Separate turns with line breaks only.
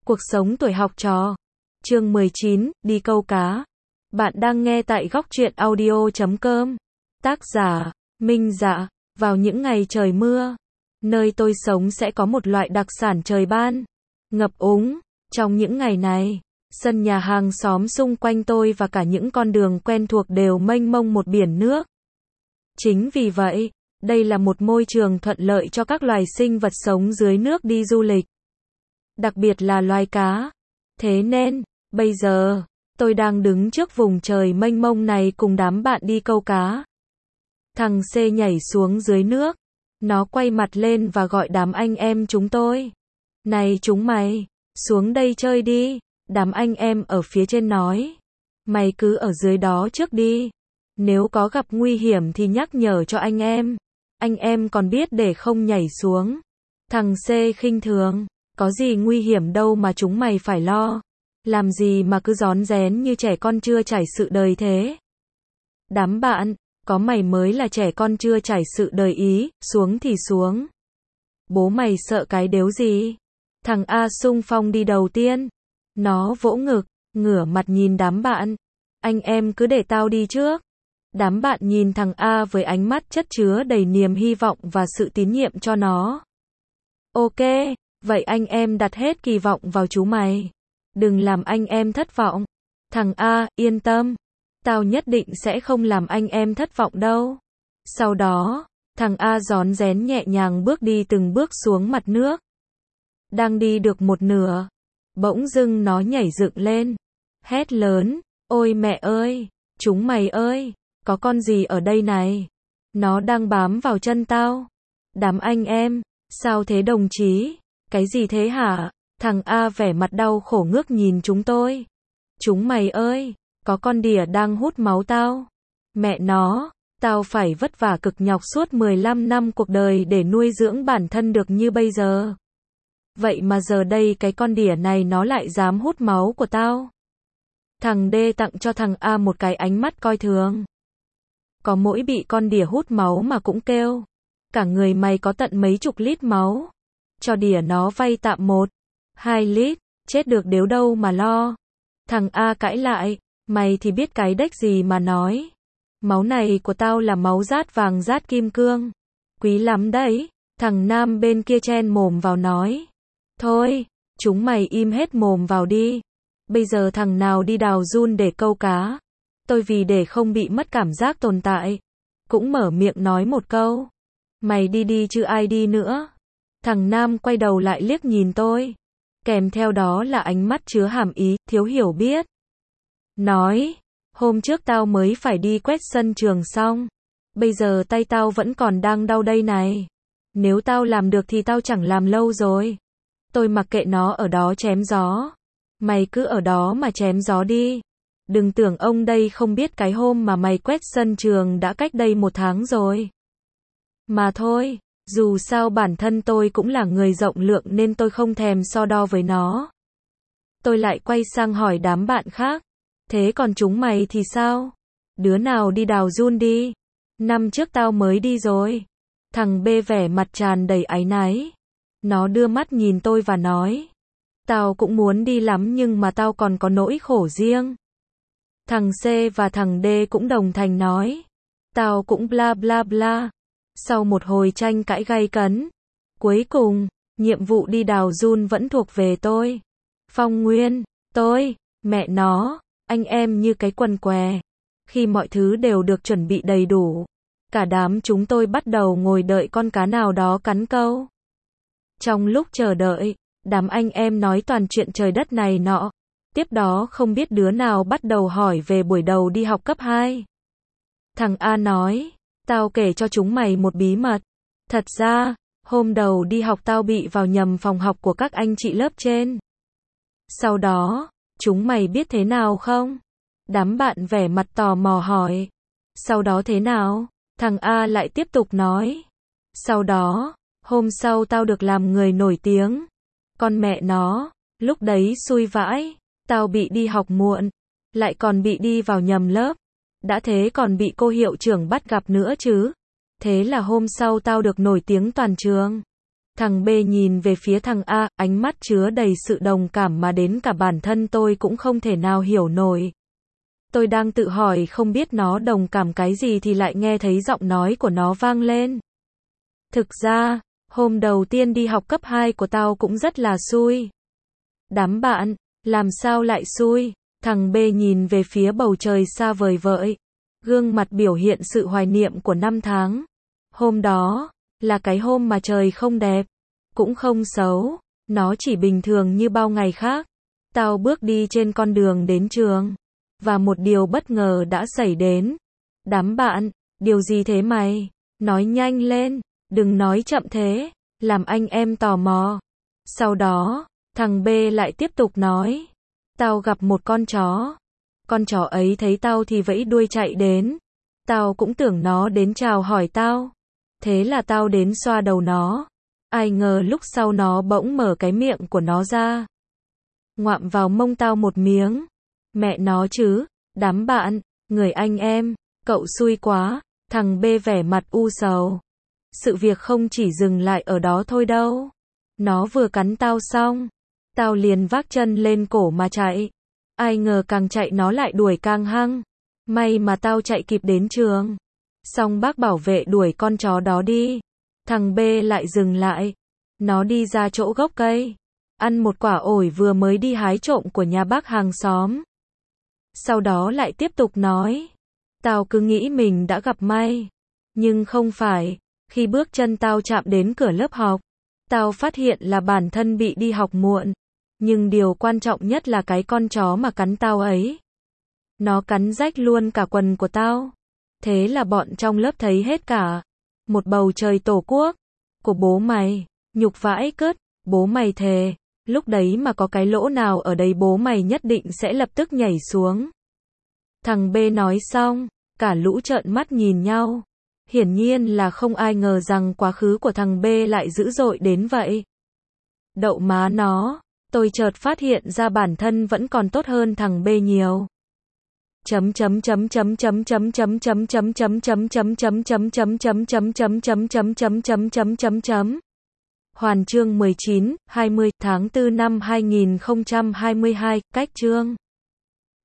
Cuộc sống tuổi học trò. Chương 19, đi câu cá. Bạn đang nghe tại góc truyện audio.com. Tác giả, Minh Dạ. Vào những ngày trời mưa, nơi tôi sống sẽ có một loại đặc sản trời ban, ngập úng. Trong những ngày này, sân nhà hàng xóm xung quanh tôi và cả những con đường quen thuộc đều mênh mông một biển nước. Chính vì vậy, đây là một môi trường thuận lợi cho các loài sinh vật sống dưới nước đi du lịch. Đặc biệt là loài cá. Thế nên, bây giờ, tôi đang đứng trước vùng trời mênh mông này cùng đám bạn đi câu cá. Thằng C nhảy xuống dưới nước. Nó quay mặt lên và gọi đám anh em chúng tôi. Này chúng mày, xuống đây chơi đi. Đám anh em ở phía trên nói. Mày cứ ở dưới đó trước đi. Nếu có gặp nguy hiểm thì nhắc nhở cho anh em. Anh em còn biết để không nhảy xuống. Thằng C khinh thường. Có gì nguy hiểm đâu mà chúng mày phải lo. Làm gì mà cứ rón rén như trẻ con chưa trải sự đời thế. Đám bạn, có mày mới là trẻ con chưa trải sự đời ý, xuống thì xuống. Bố mày sợ cái đếu gì? Thằng A xung phong đi đầu tiên. Nó vỗ ngực, ngửa mặt nhìn đám bạn. Anh em cứ để tao đi trước. Đám bạn nhìn thằng A với ánh mắt chất chứa đầy niềm hy vọng và sự tín nhiệm cho nó. Ok, vậy anh em đặt hết kỳ vọng vào chú mày. Đừng làm anh em thất vọng. Thằng A, yên tâm. Tao nhất định sẽ không làm anh em thất vọng đâu. Sau đó, thằng A rón rén nhẹ nhàng bước đi từng bước xuống mặt nước. Đang đi được một nửa, bỗng dưng nó nhảy dựng lên. Hét lớn, ôi mẹ ơi, chúng mày ơi, có con gì ở đây này? Nó đang bám vào chân tao. Đám anh em, sao thế đồng chí? Cái gì thế hả? Thằng A vẻ mặt đau khổ ngước nhìn chúng tôi. Chúng mày ơi, có con đỉa đang hút máu tao. Mẹ nó, tao phải vất vả cực nhọc suốt 15 năm cuộc đời để nuôi dưỡng bản thân được như bây giờ. Vậy mà giờ đây cái con đỉa này nó lại dám hút máu của tao. Thằng D tặng cho thằng A một cái ánh mắt coi thường. Có mỗi bị con đỉa hút máu mà cũng kêu. Cả người mày có tận mấy chục lít máu. Cho đỉa nó vay tạm 1-2 lít, chết được đếu đâu mà lo. Thằng A cãi lại, mày thì biết cái đếch gì mà nói. Máu này của tao là máu rát vàng rát kim cương. Quý lắm đấy. Thằng Nam bên kia chen mồm vào nói. Thôi, chúng mày im hết mồm vào đi. Bây giờ thằng nào đi đào giun để câu cá. Tôi vì để không bị mất cảm giác tồn tại, cũng mở miệng nói một câu. Mày đi đi chứ ai đi nữa. Thằng Nam quay đầu lại liếc nhìn tôi. Kèm theo đó là ánh mắt chứa hàm ý, thiếu hiểu biết. Nói, hôm trước tao mới phải đi quét sân trường xong. Bây giờ tay tao vẫn còn đang đau đây này. Nếu tao làm được thì tao chẳng làm lâu rồi. Tôi mặc kệ nó ở đó chém gió. Mày cứ ở đó mà chém gió đi. Đừng tưởng ông đây không biết cái hôm mà mày quét sân trường đã cách đây 1 tháng rồi. Mà thôi, dù sao bản thân tôi cũng là người rộng lượng nên tôi không thèm so đo với nó. Tôi lại quay sang hỏi đám bạn khác. Thế còn chúng mày thì sao? Đứa nào đi đào giun đi? Năm trước tao mới đi rồi. Thằng B vẻ mặt tràn đầy áy náy. Nó đưa mắt nhìn tôi và nói. Tao cũng muốn đi lắm nhưng mà tao còn có nỗi khổ riêng. Thằng C và thằng D cũng đồng thanh nói. Tao cũng bla bla bla. Sau một hồi tranh cãi gay cấn, cuối cùng, nhiệm vụ đi đào giun vẫn thuộc về tôi. Phong Nguyên, tôi, mẹ nó, anh em như cái quần què. Khi mọi thứ đều được chuẩn bị đầy đủ, cả đám chúng tôi bắt đầu ngồi đợi con cá nào đó cắn câu. Trong lúc chờ đợi, đám anh em nói toàn chuyện trời đất này nọ. Tiếp đó không biết đứa nào bắt đầu hỏi về buổi đầu đi học cấp 2. Thằng A nói, tao kể cho chúng mày một bí mật. Thật ra, hôm đầu đi học tao bị vào nhầm phòng học của các anh chị lớp trên. Sau đó, chúng mày biết thế nào không? Đám bạn vẻ mặt tò mò hỏi. Sau đó thế nào? Thằng A lại tiếp tục nói. Sau đó, hôm sau tao được làm người nổi tiếng. Con mẹ nó, lúc đấy xui vãi. Tao bị đi học muộn, lại còn bị đi vào nhầm lớp. Đã thế còn bị cô hiệu trưởng bắt gặp nữa chứ. Thế là hôm sau tao được nổi tiếng toàn trường. Thằng B nhìn về phía thằng A, ánh mắt chứa đầy sự đồng cảm mà đến cả bản thân tôi cũng không thể nào hiểu nổi. Tôi đang tự hỏi không biết nó đồng cảm cái gì thì lại nghe thấy giọng nói của nó vang lên. Thực ra, hôm đầu tiên đi học cấp 2 của tao cũng rất là xui. Đám bạn, làm sao lại xui? Thằng B nhìn về phía bầu trời xa vời vợi. Gương mặt biểu hiện sự hoài niệm của năm tháng. Hôm đó, là cái hôm mà trời không đẹp, cũng không xấu, nó chỉ bình thường như bao ngày khác. Tao bước đi trên con đường đến trường, và một điều bất ngờ đã xảy đến. Đám bạn, điều gì thế mày? Nói nhanh lên, đừng nói chậm thế, làm anh em tò mò. Sau đó, thằng B lại tiếp tục nói, tao gặp một con chó. Con chó ấy thấy tao thì vẫy đuôi chạy đến. Tao cũng tưởng nó đến chào hỏi tao. Thế là tao đến xoa đầu nó. Ai ngờ lúc sau nó bỗng mở cái miệng của nó ra, ngoạm vào mông tao một miếng. Mẹ nó chứ, đám bạn, người anh em, cậu xui quá. Thằng B vẻ mặt u sầu. Sự việc không chỉ dừng lại ở đó thôi đâu. Nó vừa cắn tao xong, tao liền vác chân lên cổ mà chạy. Ai ngờ càng chạy nó lại đuổi càng hăng. May mà tao chạy kịp đến trường. Xong bác bảo vệ đuổi con chó đó đi. Thằng B lại dừng lại. Nó đi ra chỗ gốc cây, ăn một quả ổi vừa mới đi hái trộm của nhà bác hàng xóm. Sau đó lại tiếp tục nói, tao cứ nghĩ mình đã gặp may. Nhưng không phải, khi bước chân tao chạm đến cửa lớp học, tao phát hiện là bản thân bị đi học muộn. Nhưng điều quan trọng nhất là cái con chó mà cắn tao ấy. Nó cắn rách luôn cả quần của tao. Thế là bọn trong lớp thấy hết cả. Một bầu trời tổ quốc của bố mày, nhục vãi cứt, bố mày thề, lúc đấy mà có cái lỗ nào ở đây bố mày nhất định sẽ lập tức nhảy xuống. Thằng B nói xong, cả lũ trợn mắt nhìn nhau. Hiển nhiên là không ai ngờ rằng quá khứ của thằng B lại dữ dội đến vậy. Đậu má nó, tôi chợt phát hiện ra bản thân vẫn còn tốt hơn thằng B nhiều. Hoàn chương 19, 20 tháng 4 năm 2022, cách chương